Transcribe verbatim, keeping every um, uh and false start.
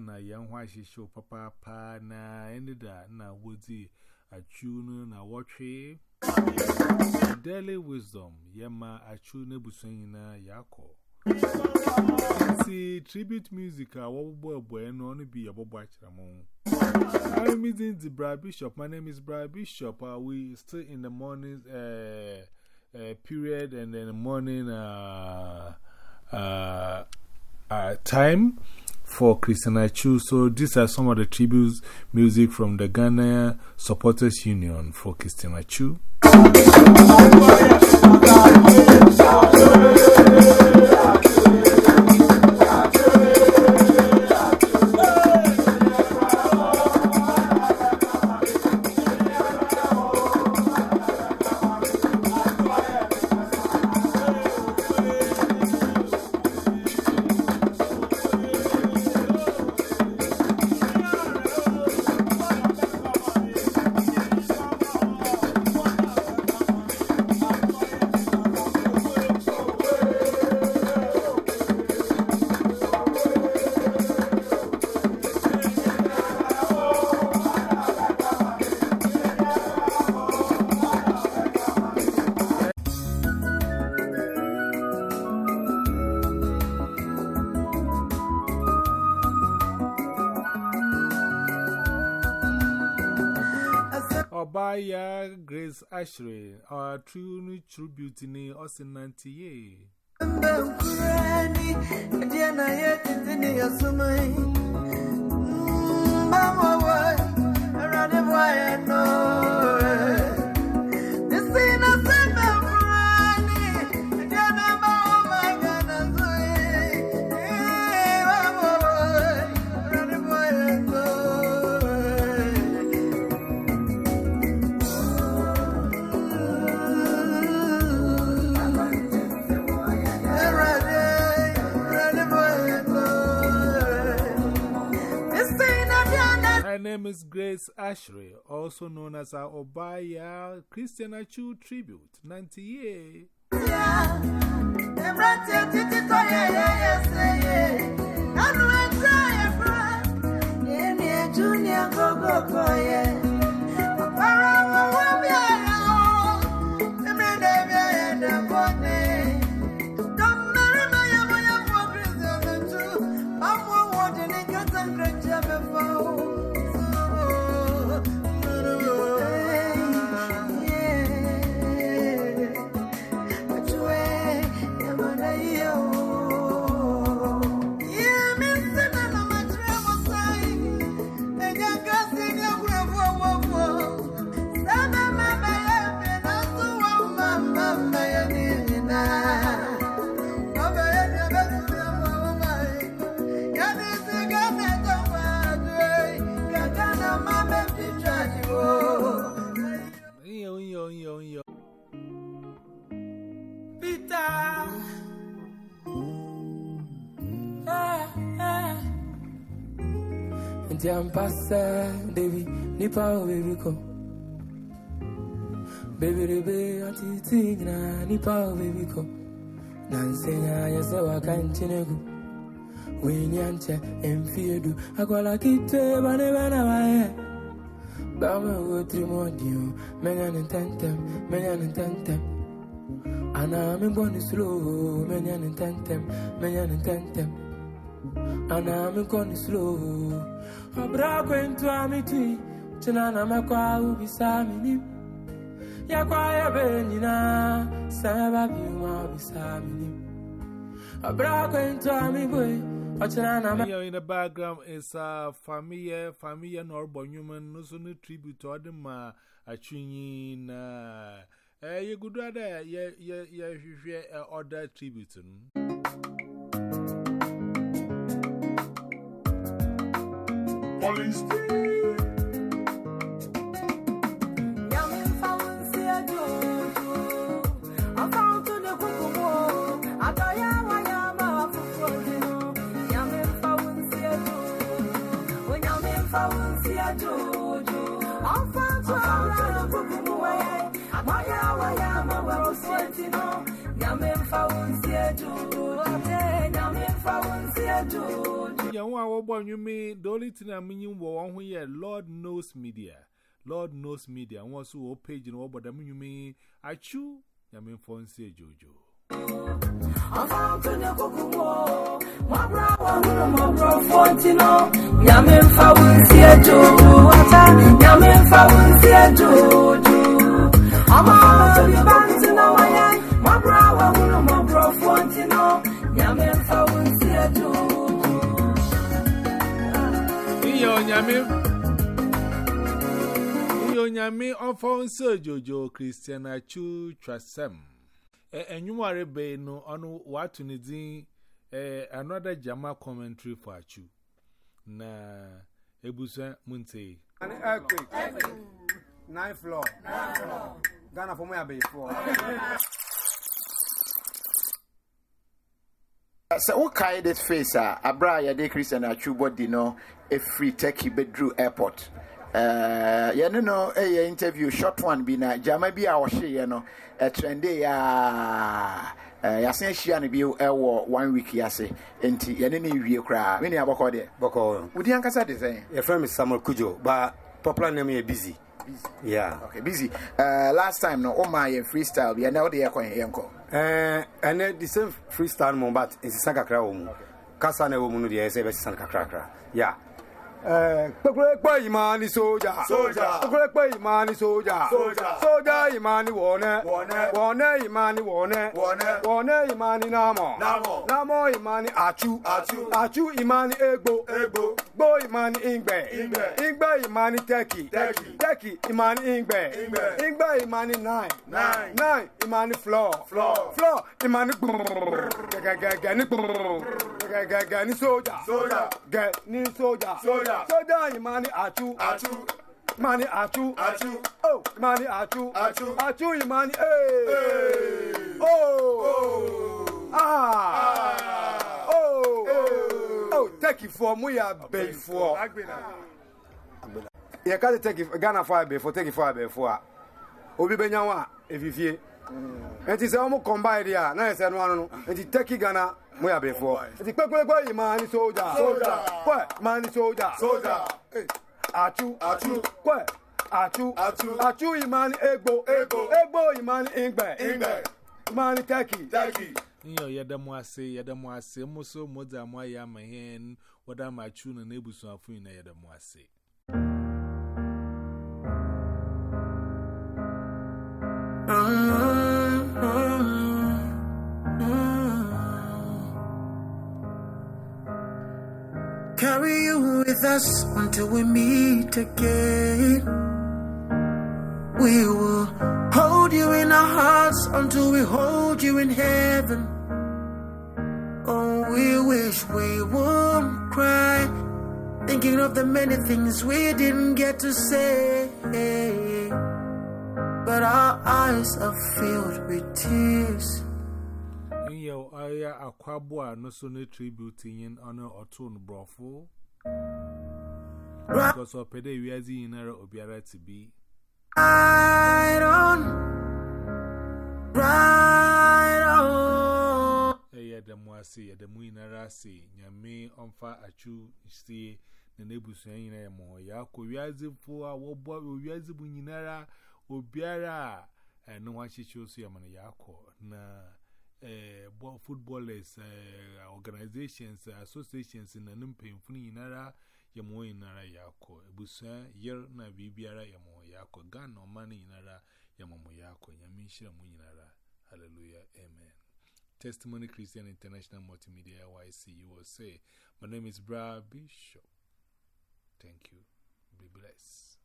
na young why she show papa pa na ended na woody a tune na watchy daily wisdom yama a tune busina yako. See tribute music a boy boy and only be a bob watch among. I'm meeting the Brad Bishop. My name is Brad Bishop. Uh, we still in the morning uh, uh, period and then the morning uh, uh, uh, time for Christian Achu. So these are some of the tributes music from the Ghana Supporters Union for Christian Achu. Obaya Grace Ashley, our true tribute in Austin ninety-eight. My name is Grace Ashley, also known as our Obaya Christian Achu Tribute ninety-eight. Jam passa, baby, nipa baby ko. Baby baby, ati tigna, nipa baby ko. Nansenya yese wakanchinego. Wenyanche emfiedu, akwala kite bane bana wae. Bama wotri modio, menya nintentem, menya nintentem. Ana me boni slow, menya nintentem, menya nintentem. Ana me boni slow. Abra kwento amiti chinana makwa ubisa mini yakwa ya benina saba biuma ubisa mini abra kwento amiboy ochinana. Here in the background is a familiar familiar Norbonyuman no so no tribute to them achunyi na eh ye good other ye ye ye other tribute. Police. young one, you mean the only thing I mean you were here, Lord Knows Media. Lord Knows Media. And what's your page and what, but I mean you mean I chew, I mean, for say Jojo. I'm found to the Coco, my brother, my brother, Fontino, Yamin Fawusia Jojo, Yamin Fawusia Jojo. I'm out to the Bantina, my brother, my brother, Fontino, Yamin Fawusia Jojo. Yo, Yamin. Nyame Alfonso Jojo Christiana Chu Trasem. And you are a bay no on what to need another Jama commentary for Chu. Na Ebusa Munte. An earthquake. Ninth floor. Ghana for me a bay for. So, what kind of face are Abra de Christiana Chu body no a free techie bedroom airport? Uh, yeah, no, no, a interview short one be na Jama be our she, you know, a trendy, ah, Yasen Shian be one week, yase, and tea, and any real cry. Many about it. Boko, would the uncle say the same? Your friend is Samuel Kujo, but popular name is busy. Yeah, okay, busy. Uh, last time, no, oh my freestyle, we are now the aircoin yanko. Uh, and then the same freestyle, but it's a Sakakra woman. Casana woman, the S A V Sanka. Yeah. Eh, Pokwe Imani soldier, soldier, Pokwe Imani soldier, soldier, soldier Imani Warner, Warner, Warner Imani Warner, Warner, Warner Imani Namo, Namo, Namo Imani Achu, Achu, Achu Imani Ego, Ego, Bo Imani Ingbe, Ingbe, Ingbe Imani Teki, Teki, Teki Imani Ingbe, Ingbe, Ingbe Imani Nine, Nine, Nine Imani Floor, Floor, Floor Imani Gani soldier, soldier, Gani soldier, soldier. Soda Imani Achu, Achu, Imani Achu, Achu, oh, Imani Achu, Achu, Achu Imani, eh, oh, ah, oh, oh, take it for me, I beg for. You can't take it, Ghana for before, take it for before. Obi Benyawa, if you fear. And it's almost combined here, nice and one, and you take it Ghana. We are before. The Pekwe Imani soldier, soldier, what? Mani soldier, soldier, Achu, Achu, what? Achu, Achu, Achu Imani Ego, Ego, Ego Imani Ingbe, Ingbe, Imani Taki, Taki. Yo, Yadamuase, Yadamuase, Moso, Moza, Moya, my hand, what am I chewing and able to have in Yadamuase? Carry you with us until we meet again. We will hold you in our hearts until we hold you in heaven. Oh, we wish we won't cry, thinking of the many things we didn't get to say. But our eyes are filled with tears. Yo, I a quabua no sonny tributing in honor or tone brofo. Because of pede we are in error of Biara to be. Right on, right on. Eh, the Moasi, the Muinara say, Yame on fire at you, see the neighbors saying, Mo, Yako, we are the four, what boy, we are the Bunara, or Biara, and no one she shows you, Yako. Na. Uh, footballers, uh, organizations, uh, associations in an imping funny nara, Yamo in Nara Yako, Busa, Yer na Bibiara Yamo Yako, Gun or money in Nara Yamo Yako, Yamisha Muinara. Hallelujah, Amen. Testimony Christian International Multimedia Y C, you will say, my name is Bra Bishop. Thank you. Be blessed.